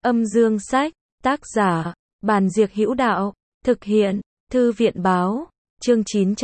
Âm dương sách, tác giả, Bàn Diệc Hữu Đạo, thực hiện, Thư viện Báo, chương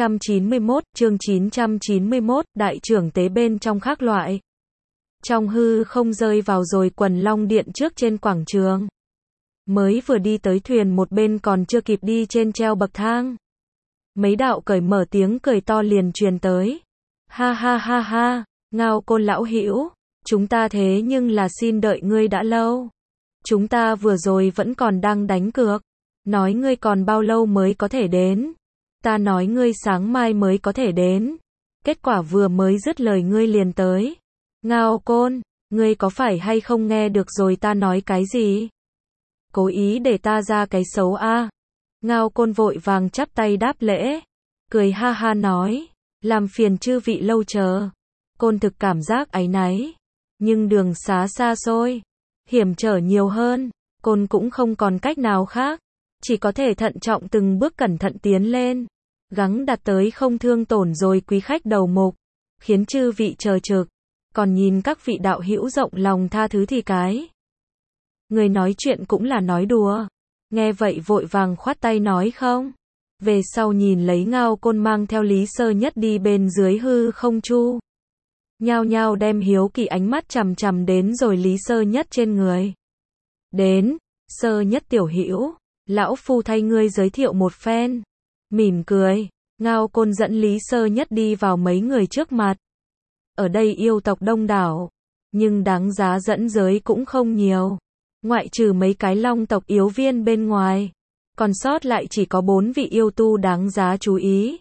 991, đại trưởng tế bên trong khác loại. Trong hư không rơi vào rồi quần long điện trước trên quảng trường. Mới vừa đi tới thuyền một bên còn chưa kịp đi trên treo bậc thang. Mấy đạo cởi mở tiếng cười to liền truyền tới. Ha ha ha ha, Ngao Côn lão hữu, chúng ta thế nhưng là xin đợi ngươi đã lâu. Chúng ta vừa rồi vẫn còn đang đánh cược, nói ngươi còn bao lâu mới có thể đến. Ta nói ngươi sáng mai mới có thể đến. Kết quả vừa mới dứt lời ngươi liền tới. Ngao Côn, ngươi có phải hay không nghe được rồi ta nói cái gì? Cố ý để ta ra cái xấu a? Ngao Côn vội vàng chắp tay đáp lễ, cười ha ha nói, làm phiền chư vị lâu chờ. Côn thực cảm giác áy náy, nhưng đường xá xa xôi, hiểm trở nhiều hơn, Côn cũng không còn cách nào khác, chỉ có thể thận trọng từng bước cẩn thận tiến lên, gắng đạt tới không thương tổn rồi quý khách đầu mục, khiến chư vị chờ trực, còn nhìn các vị đạo hữu rộng lòng tha thứ thì cái. Người nói chuyện cũng là nói đùa, nghe vậy vội vàng khoát tay nói không. Về sau nhìn lấy Ngao Côn mang theo Lý Sơ Nhất đi bên dưới hư không chu. Nhao nhao đem hiếu kỳ ánh mắt chằm chằm đến rồi Lý Sơ Nhất trên người. Đến, Sơ Nhất tiểu hữu, lão phu thay ngươi giới thiệu một phen. Mỉm cười, Ngao Côn dẫn Lý Sơ Nhất đi vào mấy người trước mặt. Ở đây yêu tộc đông đảo, nhưng đáng giá dẫn giới cũng không nhiều. Ngoại trừ mấy cái long tộc yếu viên bên ngoài, còn sót lại chỉ có 4 vị yêu tu đáng giá chú ý.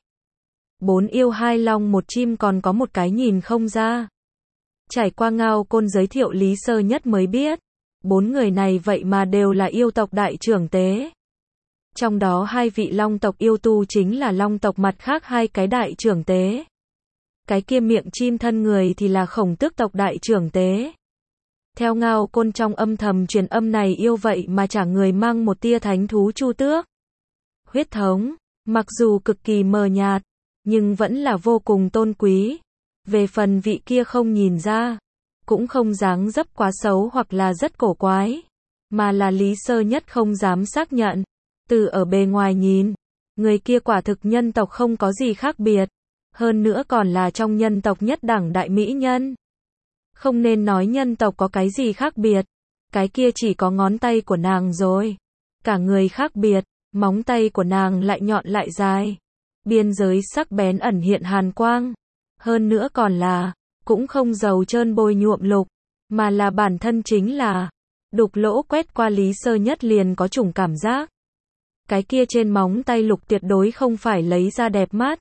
4 yêu 2 long 1 chim còn có một cái nhìn không ra. Trải qua Ngao Côn giới thiệu Lý Sơ Nhất mới biết, 4 người này vậy mà đều là yêu tộc đại trưởng tế. Trong đó 2 vị long tộc yêu tu chính là long tộc mặt khác 2 cái đại trưởng tế. Cái kia miệng chim thân người thì là Khổng Tước tộc đại trưởng tế. Theo Ngao Côn trong âm thầm truyền âm này yêu vậy mà trả người mang một tia thánh thú Chu Tước. Huyết thống, mặc dù cực kỳ mờ nhạt, nhưng vẫn là vô cùng tôn quý. Về phần vị kia không nhìn ra, cũng không dáng dấp quá xấu hoặc là rất cổ quái, mà là Lý Sơ Nhất không dám xác nhận. Từ ở bề ngoài nhìn, người kia quả thực nhân tộc không có gì khác biệt, hơn nữa còn là trong nhân tộc nhất đẳng đại mỹ nhân. Không nên nói nhân tộc có cái gì khác biệt, cái kia chỉ có ngón tay của nàng rồi. Cả người khác biệt, móng tay của nàng lại nhọn lại dài, biên giới sắc bén ẩn hiện hàn quang. Hơn nữa còn là, cũng không dầu trơn bôi nhuộm lục, mà là bản thân chính là, đục lỗ quét qua Lý Sơ Nhất liền có chủng cảm giác. Cái kia trên móng tay lục tuyệt đối không phải lấy ra đẹp mắt.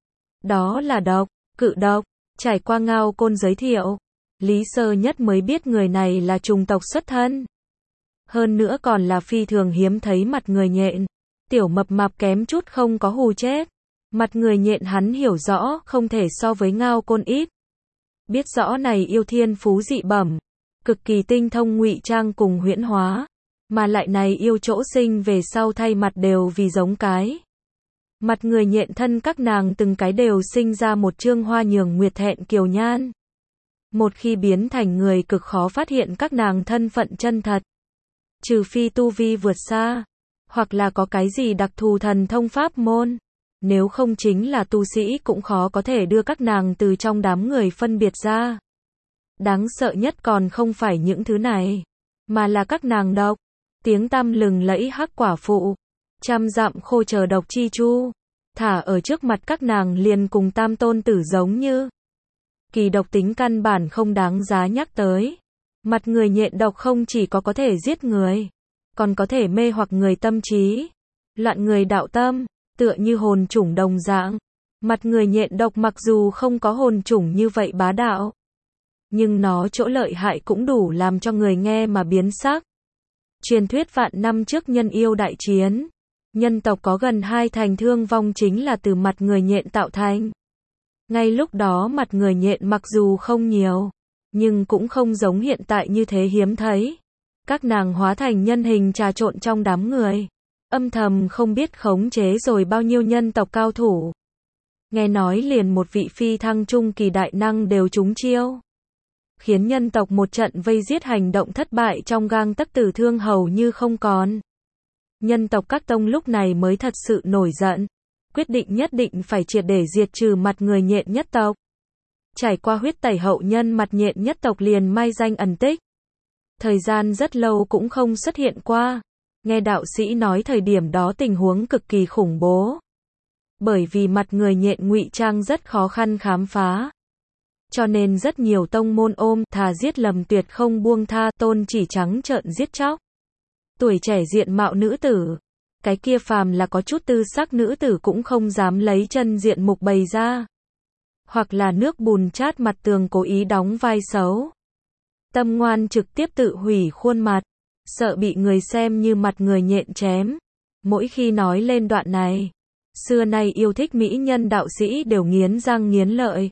Đó là độc, cự độc. Trải qua Ngao Côn giới thiệu, Lý Sơ Nhất mới biết người này là trùng tộc xuất thân. Hơn nữa còn là phi thường hiếm thấy mặt người nhện. Tiểu mập mạp kém chút không có hù chết. Mặt người nhện hắn hiểu rõ không thể so với Ngao Côn ít. Biết rõ này yêu thiên phú dị bẩm, cực kỳ tinh thông ngụy trang cùng huyễn hóa. Mà lại này yêu chỗ sinh về sau thay mặt đều vì giống cái. Mặt người nhện thân các nàng từng cái đều sinh ra một trương hoa nhường nguyệt thẹn kiều nhan. Một khi biến thành người cực khó phát hiện các nàng thân phận chân thật. Trừ phi tu vi vượt xa, hoặc là có cái gì đặc thù thần thông pháp môn. Nếu không chính là tu sĩ cũng khó có thể đưa các nàng từ trong đám người phân biệt ra. Đáng sợ nhất còn không phải những thứ này, mà là các nàng độc. Tiếng tăm lừng lẫy hắc quả phụ, trăm dặm khô chờ độc chi chu, thả ở trước mặt các nàng liền cùng tam tôn tử giống như. Kỳ độc tính căn bản không đáng giá nhắc tới. Mặt người nhện độc không chỉ có thể giết người, còn có thể mê hoặc người tâm trí, loạn người đạo tâm, tựa như hồn chủng đồng dạng. Mặt người nhện độc mặc dù không có hồn chủng như vậy bá đạo, nhưng nó chỗ lợi hại cũng đủ làm cho người nghe mà biến sắc. Truyền thuyết vạn năm trước nhân yêu đại chiến, nhân tộc có gần 2 thành thương vong chính là từ mặt người nhện tạo thành. Ngay lúc đó mặt người nhện mặc dù không nhiều, nhưng cũng không giống hiện tại như thế hiếm thấy. Các nàng hóa thành nhân hình trà trộn trong đám người, âm thầm không biết khống chế rồi bao nhiêu nhân tộc cao thủ. Nghe nói liền một vị phi thăng trung kỳ đại năng đều trúng chiêu. khiến nhân tộc một trận vây giết hành động thất bại trong gang tấc, tử thương hầu như không còn. Nhân tộc các tông lúc này mới thật sự nổi giận, quyết định nhất định phải triệt để diệt trừ mặt người nhện nhất tộc. Trải qua huyết tẩy, hậu nhân mặt nhện nhất tộc liền mai danh ẩn tích. Thời gian rất lâu cũng không xuất hiện qua. Nghe đạo sĩ nói thời điểm đó tình huống cực kỳ khủng bố. Bởi vì mặt người nhện ngụy trang rất khó khăn khám phá. Cho nên rất nhiều tông môn ôm thà giết lầm tuyệt không buông tha, tôn chỉ trắng trợn giết chóc. Tuổi trẻ diện mạo nữ tử, cái kia phàm là có chút tư sắc nữ tử cũng không dám lấy chân diện mục bày ra. Hoặc là nước bùn chát mặt tường cố ý đóng vai xấu. Tâm ngoan trực tiếp tự hủy khuôn mặt, sợ bị người xem như mặt người nhện chém. Mỗi khi nói lên đoạn này, xưa nay yêu thích mỹ nhân đạo sĩ đều nghiến răng nghiến lợi.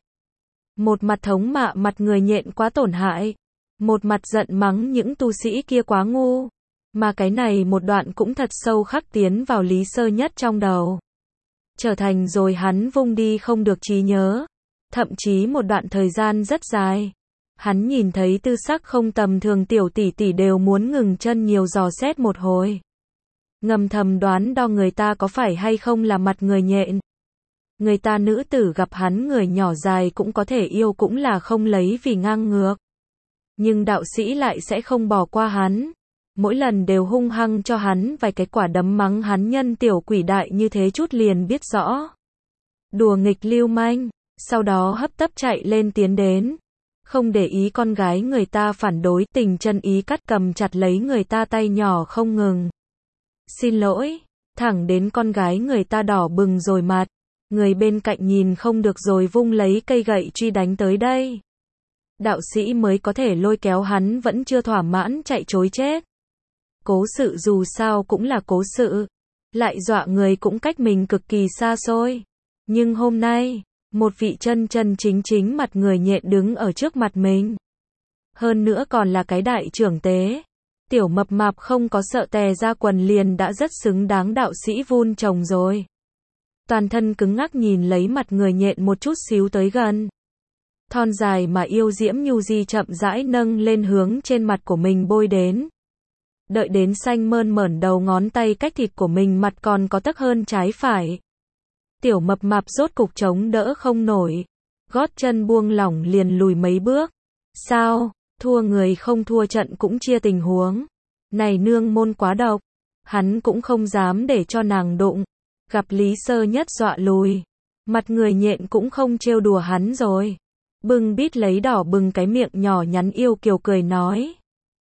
Một mặt thống mạ mặt người nhện quá tổn hại, một mặt giận mắng những tu sĩ kia quá ngu. Mà cái này một đoạn cũng thật sâu khắc tiến vào Lý Sơ Nhất trong đầu. Trở thành rồi hắn vung đi không được trí nhớ. Thậm chí một đoạn thời gian rất dài. Hắn nhìn thấy tư sắc không tầm thường tiểu tỷ tỷ đều muốn ngừng chân nhiều dò xét một hồi. Ngầm thầm đoán đo người ta có phải hay không là mặt người nhện. Người ta nữ tử gặp hắn người nhỏ dài cũng có thể yêu cũng là không lấy vì ngang ngược. Nhưng đạo sĩ lại sẽ không bỏ qua hắn. Mỗi lần đều hung hăng cho hắn vài cái quả đấm mắng hắn nhân tiểu quỷ đại như thế chút liền biết rõ. Đùa nghịch lưu manh, sau đó hấp tấp chạy lên tiến đến. Không để ý con gái người ta phản đối, tình chân ý cắt cầm chặt lấy người ta tay nhỏ không ngừng. Xin lỗi, thẳng đến con gái người ta đỏ bừng rồi mặt. Người bên cạnh nhìn không được rồi vung lấy cây gậy truy đánh tới đây. Đạo sĩ mới có thể lôi kéo hắn vẫn chưa thỏa mãn chạy trối chết. Cố sự dù sao cũng là cố sự. Lại dọa người cũng cách mình cực kỳ xa xôi. Nhưng hôm nay, một vị chân chân chính chính mặt người nhện đứng ở trước mặt mình. Hơn nữa còn là cái đại trưởng tế. Tiểu mập mạp không có sợ tè ra quần liền đã rất xứng đáng đạo sĩ vun trồng rồi. Toàn thân cứng ngắc nhìn lấy mặt người nhện một chút xíu tới gần. Thon dài mà yêu diễm nhu di chậm rãi nâng lên hướng trên mặt của mình bôi đến. Đợi đến xanh mơn mởn đầu ngón tay cách thịt của mình mặt còn có tấc hơn trái phải. Tiểu mập mạp rốt cục chống đỡ không nổi. Gót chân buông lỏng liền lùi mấy bước. Sao, thua người không thua trận cũng chia tình huống. Này nương môn quá độc. Hắn cũng không dám để cho nàng đụng. Gặp Lý Sơ Nhất dọa lùi. Mặt người nhện cũng không trêu đùa hắn rồi. Bưng bít lấy đỏ bừng cái miệng nhỏ nhắn yêu kiều cười nói.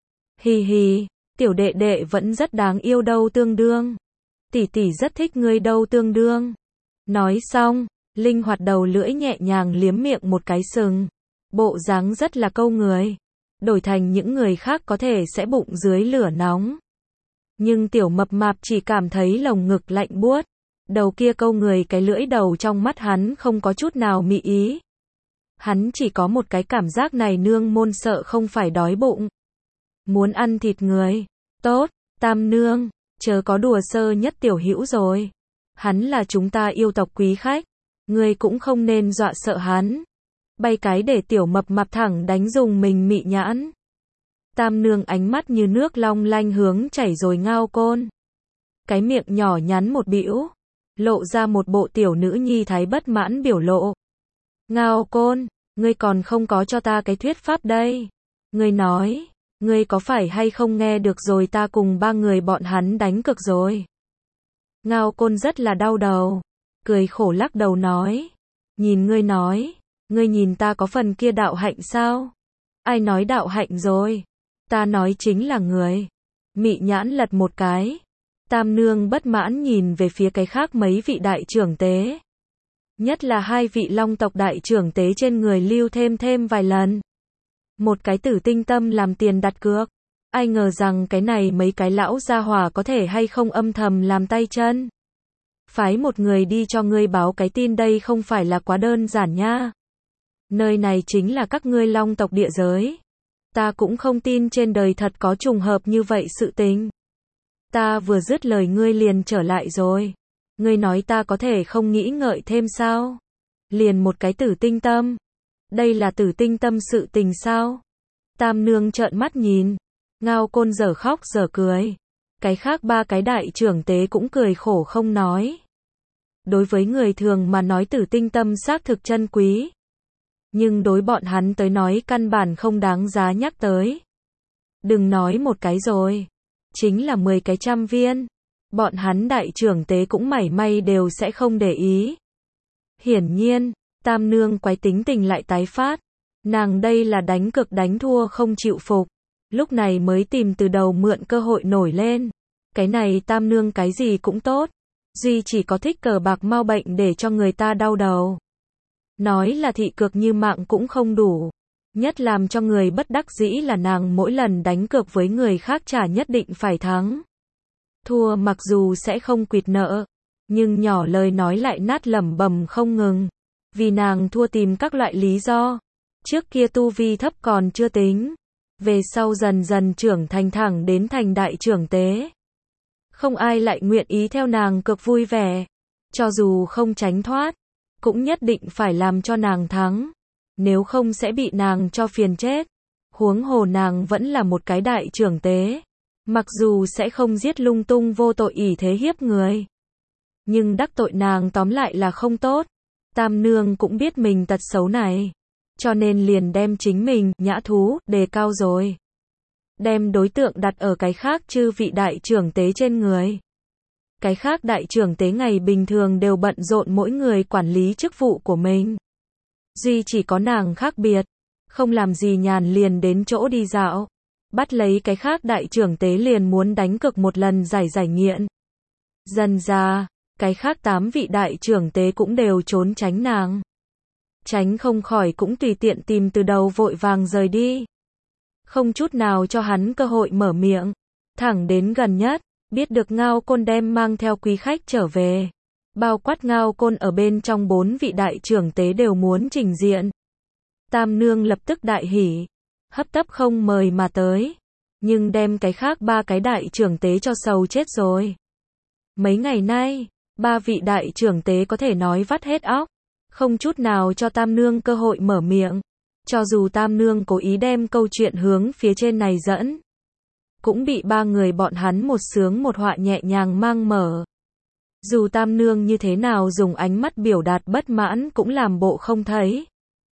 Hì hì, tiểu đệ đệ vẫn rất đáng yêu đâu tương đương. Tỷ tỷ rất thích ngươi đâu tương đương. Nói xong, linh hoạt đầu lưỡi nhẹ nhàng liếm miệng một cái sừng. Bộ dáng rất là câu người. Đổi thành những người khác có thể sẽ bụng dưới lửa nóng. Nhưng tiểu mập mạp chỉ cảm thấy lồng ngực lạnh buốt. Đầu kia câu người cái lưỡi đầu trong mắt hắn không có chút nào mị ý. Hắn chỉ có một cái cảm giác này nương môn sợ không phải đói bụng. Muốn ăn thịt người. Tốt, tam nương, chớ có đùa Sơ Nhất tiểu hữu rồi. Hắn là chúng ta yêu tộc quý khách. Ngươi cũng không nên dọa sợ hắn. Bay cái để tiểu mập mạp thẳng đánh dùng mình mị nhãn. Tam nương ánh mắt như nước long lanh hướng chảy rồi Ngao Côn. Cái miệng nhỏ nhắn một bĩu. Lộ ra một bộ tiểu nữ nhi thái bất mãn biểu lộ. Ngao Côn, ngươi còn không có cho ta cái thuyết pháp đây. Ngươi nói, ngươi có phải hay không nghe được rồi ta cùng ba người bọn hắn đánh cực rồi. Ngao Côn rất là đau đầu. Cười khổ lắc đầu nói. Nhìn ngươi nói, ngươi nhìn ta có phần kia đạo hạnh sao? Ai nói đạo hạnh rồi? Ta nói chính là người. Mị nhãn lật một cái. Tam nương bất mãn nhìn về phía cái khác mấy vị đại trưởng tế. Nhất là hai vị long tộc đại trưởng tế trên người lưu thêm vài lần. Một cái Tử Tinh Tâm làm tiền đặt cược. Ai ngờ rằng cái này mấy cái lão gia hỏa có thể hay không âm thầm làm tay chân. Phái một người đi cho ngươi báo cái tin đây không phải là quá đơn giản nha. Nơi này chính là các ngươi long tộc địa giới. Ta cũng không tin trên đời thật có trùng hợp như vậy sự tình. Ta vừa dứt lời ngươi liền trở lại rồi. Ngươi nói ta có thể không nghĩ ngợi thêm sao? Liền một cái Tử Tinh Tâm. Đây là Tử Tinh Tâm sự tình sao? Tam nương trợn mắt nhìn. Ngao Côn dở khóc dở cười. Cái khác ba cái đại trưởng tế cũng cười khổ không nói. Đối với người thường mà nói tử tinh tâm xác thực chân quý. Nhưng đối bọn hắn tới nói căn bản không đáng giá nhắc tới. Đừng nói một cái rồi. Chính là 10 cái 100 viên. Bọn hắn đại trưởng tế cũng mảy may đều sẽ không để ý. Hiển nhiên, Tam nương quái tính tình lại tái phát. Nàng đây là đánh cực đánh thua không chịu phục. Lúc này mới tìm từ đầu mượn cơ hội nổi lên. Cái này Tam nương cái gì cũng tốt. Duy chỉ có thích cờ bạc mau bệnh để cho người ta đau đầu. Nói là thị cược như mạng cũng không đủ. Nhất làm cho người bất đắc dĩ là nàng mỗi lần đánh cược với người khác chả nhất định phải thắng. Thua mặc dù sẽ không quỵt nợ, nhưng nhỏ lời nói lại nát lẩm bẩm không ngừng. Vì nàng thua tìm các loại lý do. Trước kia tu vi thấp còn chưa tính. Về sau dần dần trưởng thành thẳng đến thành đại trưởng tế. Không ai lại nguyện ý theo nàng cực vui vẻ. Cho dù không tránh thoát, cũng nhất định phải làm cho nàng thắng. Nếu không sẽ bị nàng cho phiền chết. Huống hồ nàng vẫn là một cái đại trưởng tế. Mặc dù sẽ không giết lung tung vô tội ỷ thế hiếp người. Nhưng đắc tội nàng tóm lại là không tốt. Tam nương cũng biết mình tật xấu này. Cho nên liền đem chính mình, nhã thú, đề cao rồi. Đem đối tượng đặt ở cái khác chư vị đại trưởng tế trên người. Cái khác đại trưởng tế ngày bình thường đều bận rộn mỗi người quản lý chức vụ của mình. Duy chỉ có nàng khác biệt. Không làm gì nhàn liền đến chỗ đi dạo. Bắt lấy cái khác đại trưởng tế liền muốn đánh cược một lần giải nghiện. Dần ra, cái khác 8 vị đại trưởng tế cũng đều trốn tránh nàng. Tránh không khỏi cũng tùy tiện tìm từ đầu vội vàng rời đi. Không chút nào cho hắn cơ hội mở miệng. Thẳng đến gần nhất, biết được Ngao Côn đem mang theo quý khách trở về. Bao quát Ngao Côn ở bên trong 4 vị đại trưởng tế đều muốn trình diện. Tam nương lập tức đại hỉ. Hấp tấp không mời mà tới. Nhưng đem cái khác 3 cái đại trưởng tế cho sầu chết rồi. Mấy ngày nay, 3 vị đại trưởng tế có thể nói vắt hết óc. Không chút nào cho Tam nương cơ hội mở miệng. Cho dù Tam nương cố ý đem câu chuyện hướng phía trên này dẫn. Cũng bị 3 người bọn hắn một sướng một họa nhẹ nhàng mang mở. Dù Tam nương như thế nào dùng ánh mắt biểu đạt bất mãn cũng làm bộ không thấy.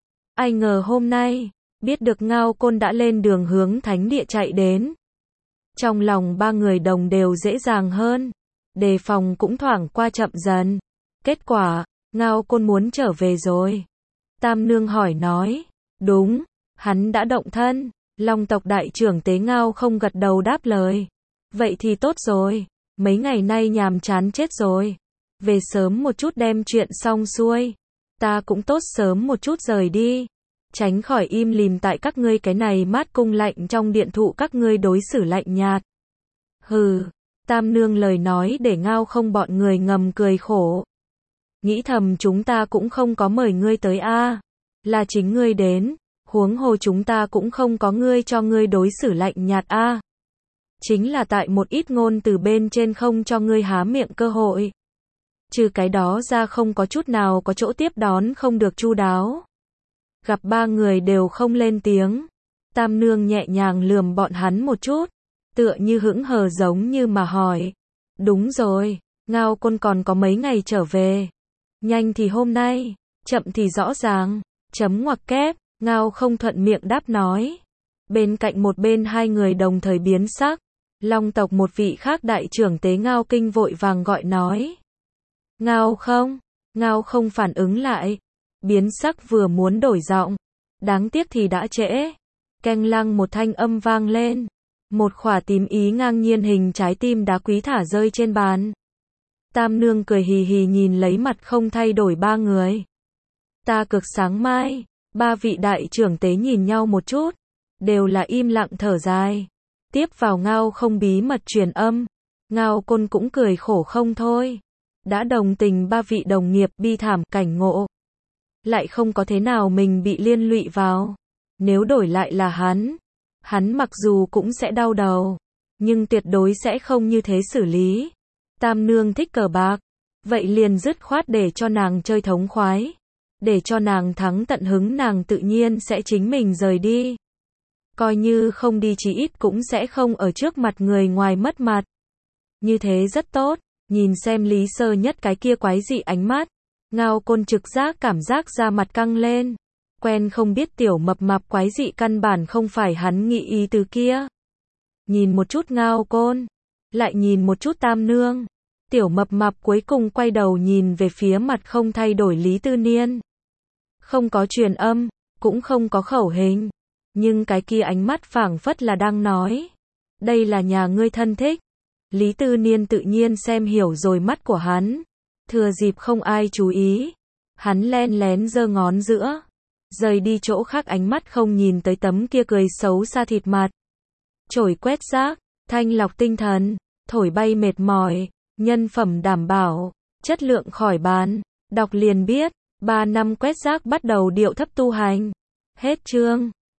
Ai ngờ hôm nay, biết được Ngao Côn đã lên đường hướng thánh địa chạy đến. Trong lòng 3 người đồng đều dễ dàng hơn. Đề phòng cũng thoảng qua chậm dần. Kết quả, Ngao Côn muốn trở về rồi. Tam nương hỏi nói. Đúng, hắn đã động thân. Long tộc đại trưởng tế Ngao không gật đầu đáp lời. Vậy thì tốt rồi. Mấy ngày nay nhàm chán chết rồi. Về sớm một chút đem chuyện xong xuôi. Ta cũng tốt sớm một chút rời đi. Tránh khỏi im lìm tại các ngươi cái này mát cung lạnh trong điện thụ các ngươi đối xử lạnh nhạt. Hừ, Tam nương lời nói để Ngao không bọn người ngầm cười khổ. Nghĩ thầm chúng ta cũng không có mời ngươi tới a, là chính ngươi đến, huống hồ chúng ta cũng không có ngươi cho ngươi đối xử lạnh nhạt a. Chính là tại một ít ngôn từ bên trên không cho ngươi há miệng cơ hội. Trừ cái đó ra không có chút nào có chỗ tiếp đón không được chu đáo. Gặp 3 người đều không lên tiếng. Tam nương nhẹ nhàng lườm bọn hắn một chút. Tựa như hững hờ giống như mà hỏi. Đúng rồi, Ngao Côn còn có mấy ngày trở về. Nhanh thì hôm nay, chậm thì rõ ràng. Chấm ngoặc kép, Ngao không thuận miệng đáp nói. Bên cạnh một bên 2 người đồng thời biến sắc. Long tộc một vị khác đại trưởng tế Ngao Kinh vội vàng gọi nói. Ngao không phản ứng lại. Biến sắc vừa muốn đổi giọng. Đáng tiếc thì đã trễ. Keng lăng một thanh âm vang lên. Một khỏa tím ý ngang nhiên hình trái tim đá quý thả rơi trên bàn. Tam nương cười hì hì nhìn lấy mặt không thay đổi 3 người. Ta cực sáng mai. 3 vị đại trưởng tế nhìn nhau một chút. Đều là im lặng thở dài. Tiếp vào Ngao không bí mật truyền âm. Ngao Côn cũng cười khổ không thôi. Đã đồng tình 3 vị đồng nghiệp bi thảm cảnh ngộ. Lại không có thế nào mình bị liên lụy vào. Nếu đổi lại là hắn mặc dù cũng sẽ đau đầu. Nhưng tuyệt đối sẽ không như thế xử lý. Tam nương thích cờ bạc. Vậy liền dứt khoát để cho nàng chơi thống khoái. Để cho nàng thắng tận hứng nàng tự nhiên sẽ chính mình rời đi. Coi như không đi chí ít cũng sẽ không ở trước mặt người ngoài mất mặt. Như thế rất tốt, nhìn xem Lý Sơ Nhất cái kia quái dị ánh mắt. Ngao Côn trực giác cảm giác da mặt căng lên. Quen không biết tiểu mập mạp quái dị căn bản không phải hắn nghĩ ý từ kia. Nhìn một chút Ngao Côn, lại nhìn một chút Tam Nương. Tiểu mập mạp cuối cùng quay đầu nhìn về phía mặt không thay đổi Lý Tư Niên. Không có truyền âm, cũng không có khẩu hình. Nhưng cái kia ánh mắt phảng phất là đang nói. Đây là nhà ngươi thân thích. Lý Tư Niên tự nhiên xem hiểu rồi mắt của hắn. Thừa dịp không ai chú ý. Hắn len lén giơ ngón giữa. Rời đi chỗ khác ánh mắt không nhìn tới tấm kia cười xấu xa thịt mặt. Chổi quét rác, thanh lọc tinh thần, thổi bay mệt mỏi, nhân phẩm đảm bảo, chất lượng khỏi bàn. Đọc liền biết, 3 năm quét rác bắt đầu điệu thấp tu hành. Hết chương.